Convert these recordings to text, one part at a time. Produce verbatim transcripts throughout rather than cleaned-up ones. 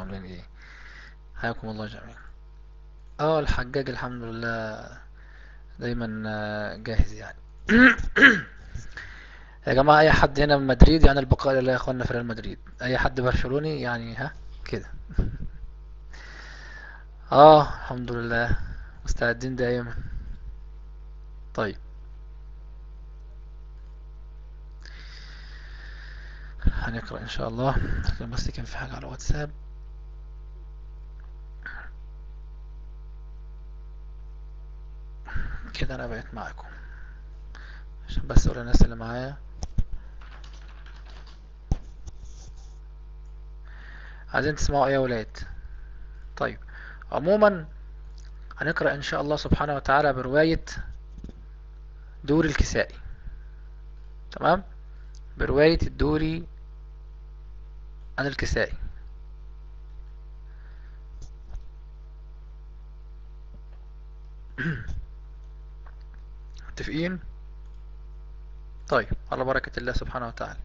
عاملين ايه؟ حياكم الله جميعا. اه الحجاج الحمد لله دايما آه، جاهز يعني. يا جماعة اي حد هنا من مدريد يعني البقاء لله يا اخوانا في ريال مدريد، اي حد برشلوني يعني ها كده. اه الحمد لله مستعدين دائما. طيب هنقرأ ان شاء الله، عشان بس كان في حاجة على الواتساب كده انا بقيت معاكم، عشان بس اقول للناس اللي معايا عايزين تسمعوا ايه يا ولاد. طيب عموما هنقرأ ان شاء الله سبحانه وتعالى برواية دوري الكسائي. تمام، برواية الدوري عن الكسائي. متفقين؟ طيب على بركة الله سبحانه وتعالى.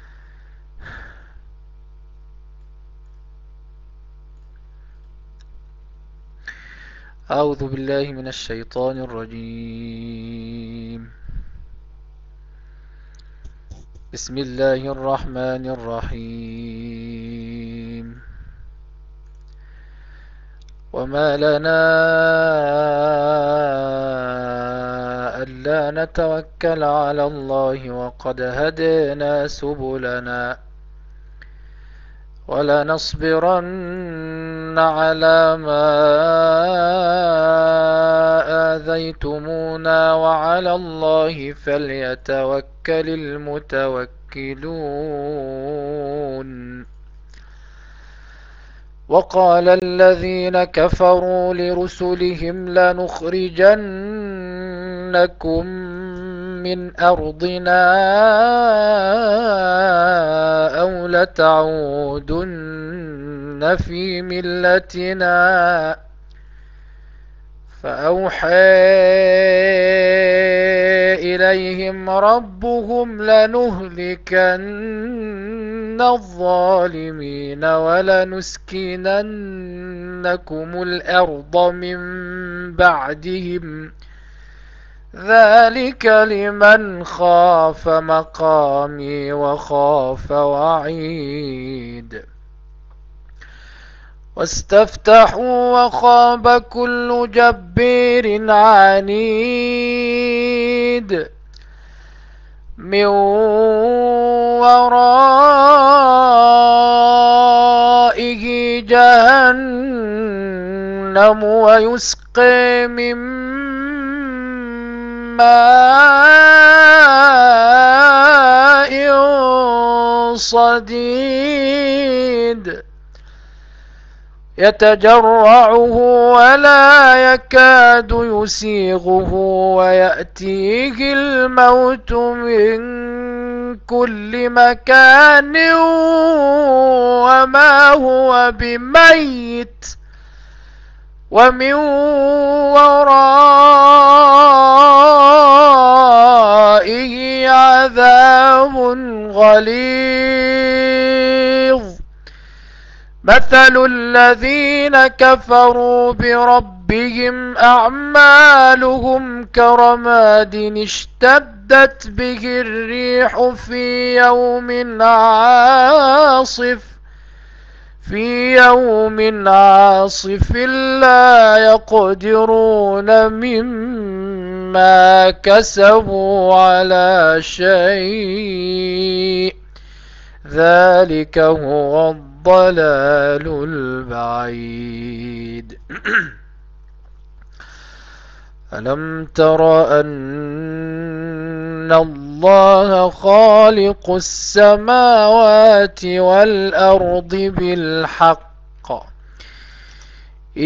أعوذ بالله من الشيطان الرجيم. بسم الله الرحمن الرحيم. وما لنا ألا نتوكل على الله وقد هدينا سبلنا ولنصبرن على ما آذيتمونا وعلى الله فليتوكل المتوكلون. وقال الذين كفروا لرسلهم لنخرجنكم من أرضنا أو لتعودن في ملتنا فأوحى إليهم ربهم لنهلكن الظالمين ولنسكننكم الأرض من بعدهم ذلك لمن خاف مقامي وخاف وعيد. واستفتحوا وخاب كل جبير عنيد من ورائه جهنم ويسقي من ماء صديد يتجرعه ولا يكاد يسيغه ويأتيه الموت من كل مكان وما هو بميت ومن ورائه عذاب غليظ. مثل الذين كفروا بربهم أعمالهم كرماد اشتدت به الريح في يوم عاصف في يوم عاصف لا يقدرون مما كسبوا على شيء ذلك هو الضلال البعيد. ألم تر أن الله خالق السماوات والأرض بالحق إن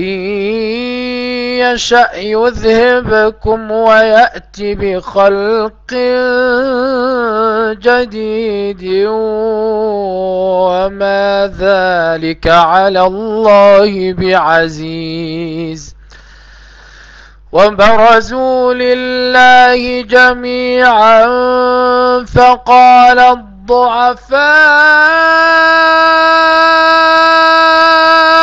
يشأ يذهبكم ويأتي بخلق جديد وما ذلك على الله بعزيز. وبرزوا لله جميعا فقال الضعفاء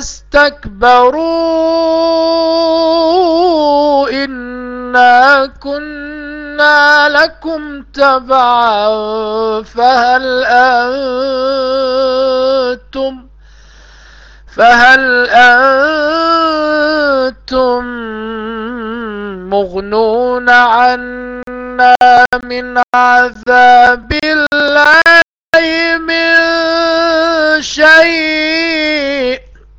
واستكبروا إنا كنا لكم تبعا فهل أنتم فهل أنتم مغنون عنا من عذاب الله من شيء؟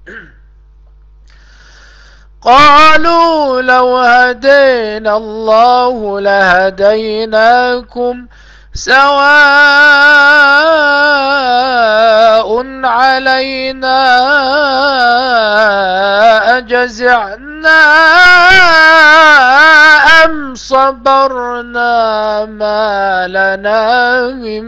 قالوا لو هدينا الله لهديناكم سواء علينا أجزعنا أم صبرنا ما لنا من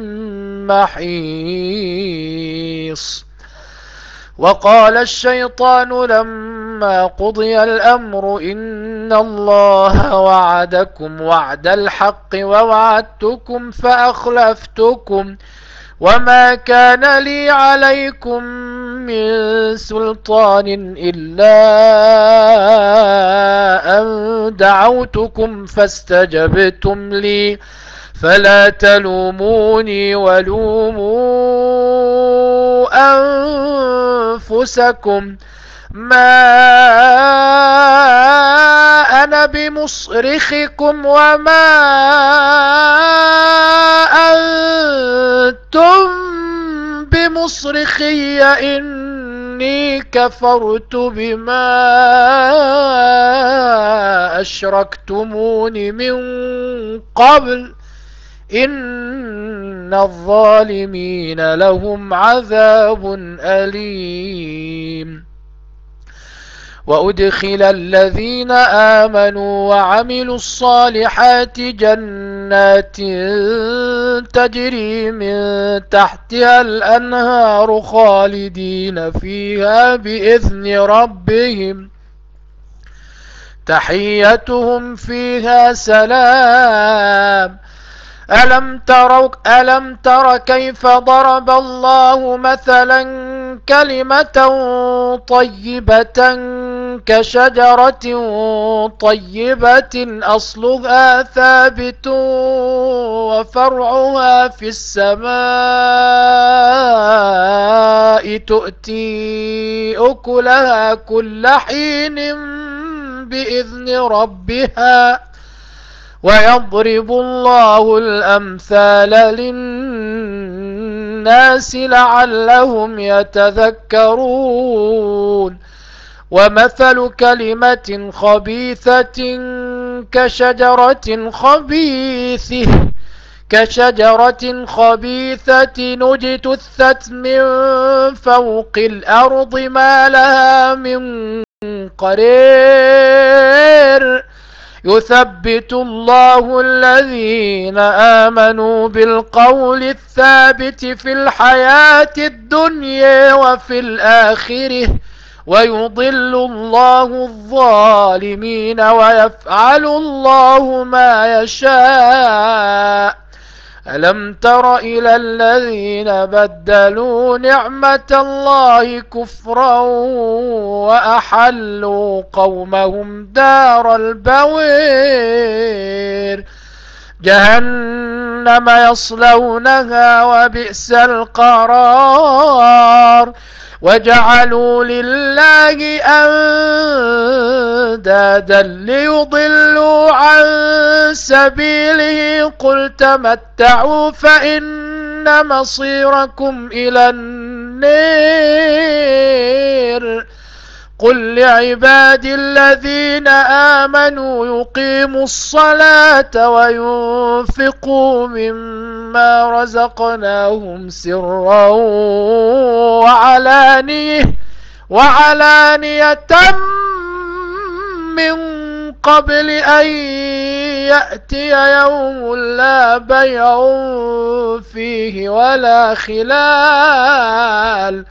محيص. وقال الشيطان لما قضي الأمر إن الله وعدكم وعد الحق ووعدتكم فأخلفتكم وما كان لي عليكم من سلطان إلا أن دعوتكم فاستجبتم لي فلا تلوموني ولوموا أنفسكم ما أنا بمصرخكم وما أنتم بمصرخي إني كفرت بما أشركتمون من قبل إن الظالمين لهم عذاب أليم. وأدخل الذين آمنوا وعملوا الصالحات جنات تجري من تحتها الأنهار خالدين فيها بإذن ربهم تحيتهم فيها سلام. ألم تروا ألم تر كيف ضرب الله مثلا كلمة طيبة كشجرة طيبة أصلها ثابت وفرعها في السماء تؤتي أكلها كل حين بإذن ربها ويضرب الله الأمثال للناس لعلهم يتذكرون. ومثل كلمة خبيثة كشجرة خبيثة كشجرة خبيثة اجتثت من فوق الأرض ما لها من قرير يثبت الله الذين آمنوا بالقول الثابت في الحياة الدنيا وفي الآخرة ويضل الله الظالمين ويفعل الله ما يشاء. ألم تر إلى الذين بدلوا نعمة الله كفرا وأحلوا قومهم دار البوير جهنم يصلونها وبئس القرار وجعلوا لله أندادا ليضلوا عن سبيله قل تمتعوا فإن مصيركم إلى النار. قل لعبادي الذين آمنوا يقيموا الصلاة وينفقوا مما رزقناهم سرا وعلانية وعلانية من قبل أن يأتي يوم لا بيع فيه ولا خلال.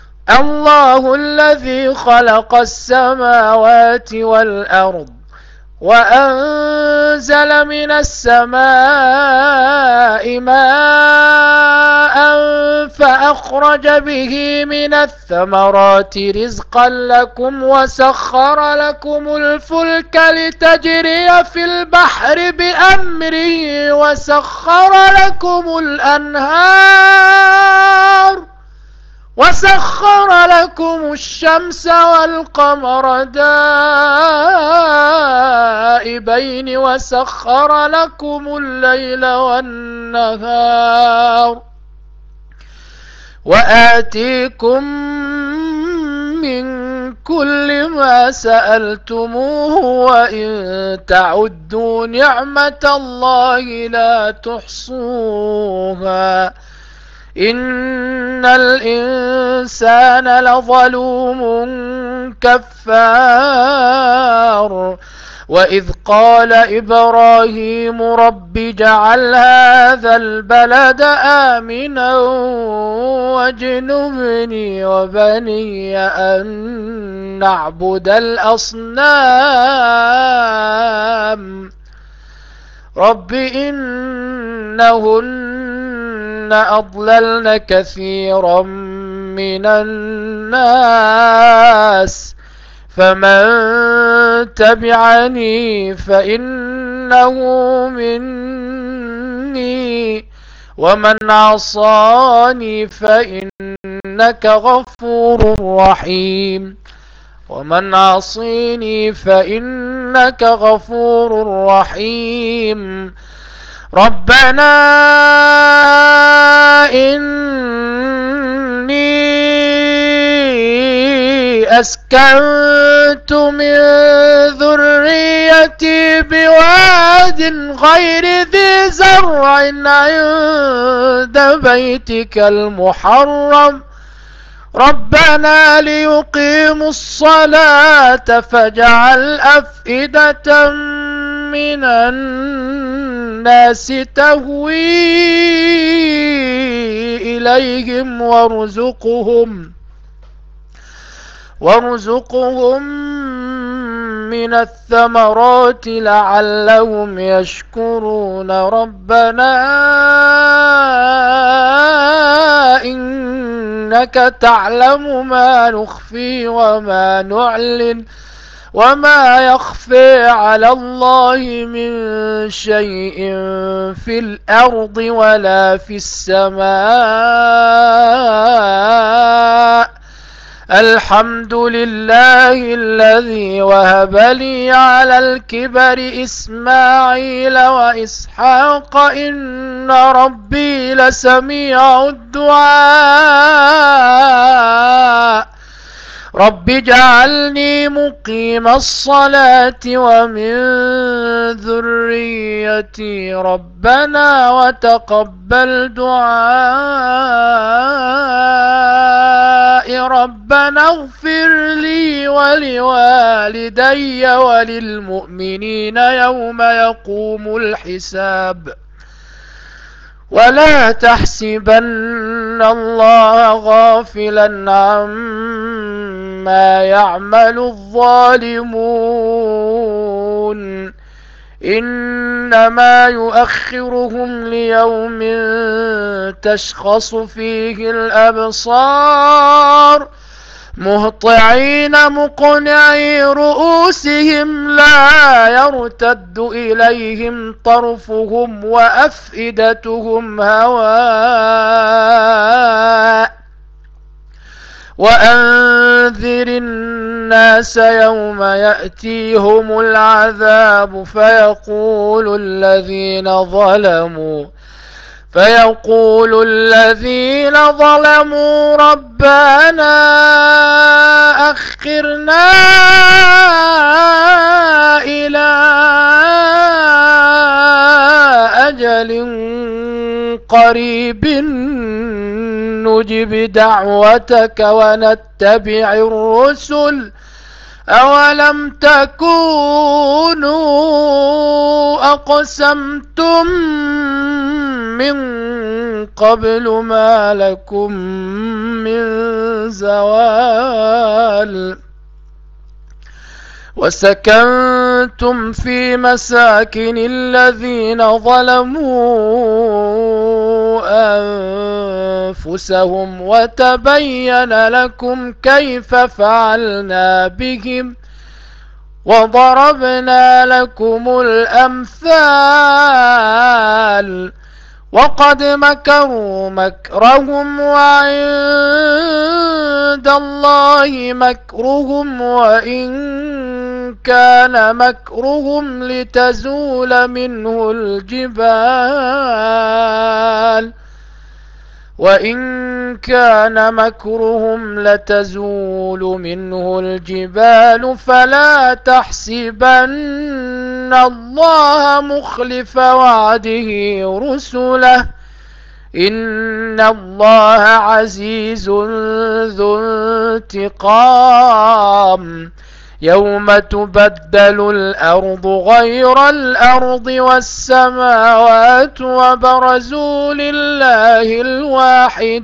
الله الذي خلق السماوات والأرض وأنزل من السماء ماء فأخرج به من الثمرات رزقا لكم وسخر لكم الفلك لتجري في البحر بأمره وسخر لكم الأنهار وسخر لكم الشمس والقمر دائبين وسخر لكم الليل والنهار وآتيكم من كل ما سألتموه وإن تعدوا نعمة الله لا تحصوها إن الإنسان لظلوم كفار وإذ قال إبراهيم رب اجعل هذا البلد آمنا واجنبني وبني أن نعبد الأصنام رب إنهن أضللن كثيرا من الناس فمن تبعني فإنه مني ومن عصاني فإنك غفور رحيم ومن عصيني فإنك غفور رحيم ربنا إني أسكنت من ذريتي بواد غير ذي زرع عند بيتك المحرم ربنا ليقيموا الصلاة فاجعل أفئدة من الناس تهوي إليهم وارزقهم وارزقهم من الثمرات لعلهم يشكرون ربنا إنك تعلم ما نخفي وما نعلن وما يخفي على الله من شيء في الأرض ولا في السماء الحمد لله الذي وهب لي على الكبر إسماعيل وإسحاق إن ربي لسميع الدعاء رب اجعلني مقيم الصلاة ومن ذريتي ربنا وتقبل دعاء ربنا اغفر لي ولوالدي وللمؤمنين يوم يقوم الحساب ولا تحسبن الله غافلا عما يعمل الظالمون إنما يؤخرهم ليوم تشخص فيه الأبصار مهطعين مقنعي رؤوسهم لا يرتد إليهم طرفهم وأفئدتهم هواء وأنذر الناس يوم يأتيهم العذاب فيقول الذين ظلموا فيقول الذين ظلموا ربنا أخرنا إلى أجل قريب نجب دعوتك ونتبع الرسل أولم تكونوا أقسمتم من قبل ما لكم من زوال وسكنتم وكنتم في مساكن الذين ظلموا أنفسهم وتبين لكم كيف فعلنا بهم وضربنا لكم الأمثال وقد مكروا مكرهم وعند الله مكرهم وإن كان مكرهم لتزول منه الجبال وإن كان مكرهم لتزول منه الجبال فلا تحسبن الله مخلف وعده رسله إن الله عزيز ذو انتقام يوم تبدل الأرض غير الأرض والسماوات وبرزوا لله الواحد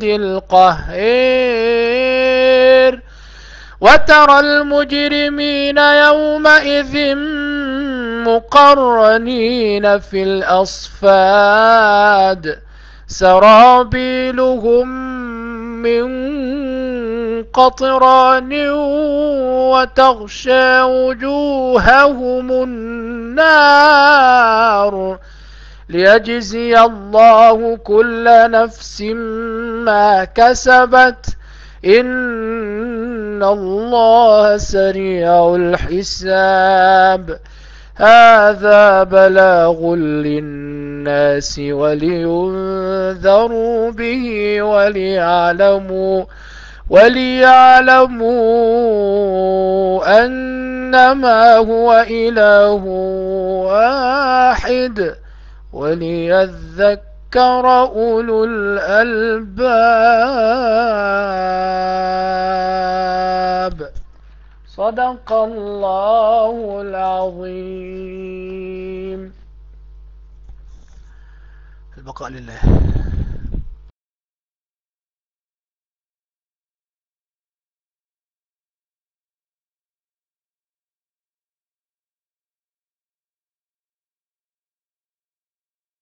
القهير وترى المجرمين يومئذ مقرنين في الأصفاد سرابيلهم من قطران وتغشى وجوههم النار ليجزي الله كل نفس ما كسبت إن الله سريع الحساب هذا بلاغ للناس ولينذروا به وليعلموا وليعلموا أنما هو إله واحد وليذكر أولو الألباب صدق الله العظيم. البقاء لله.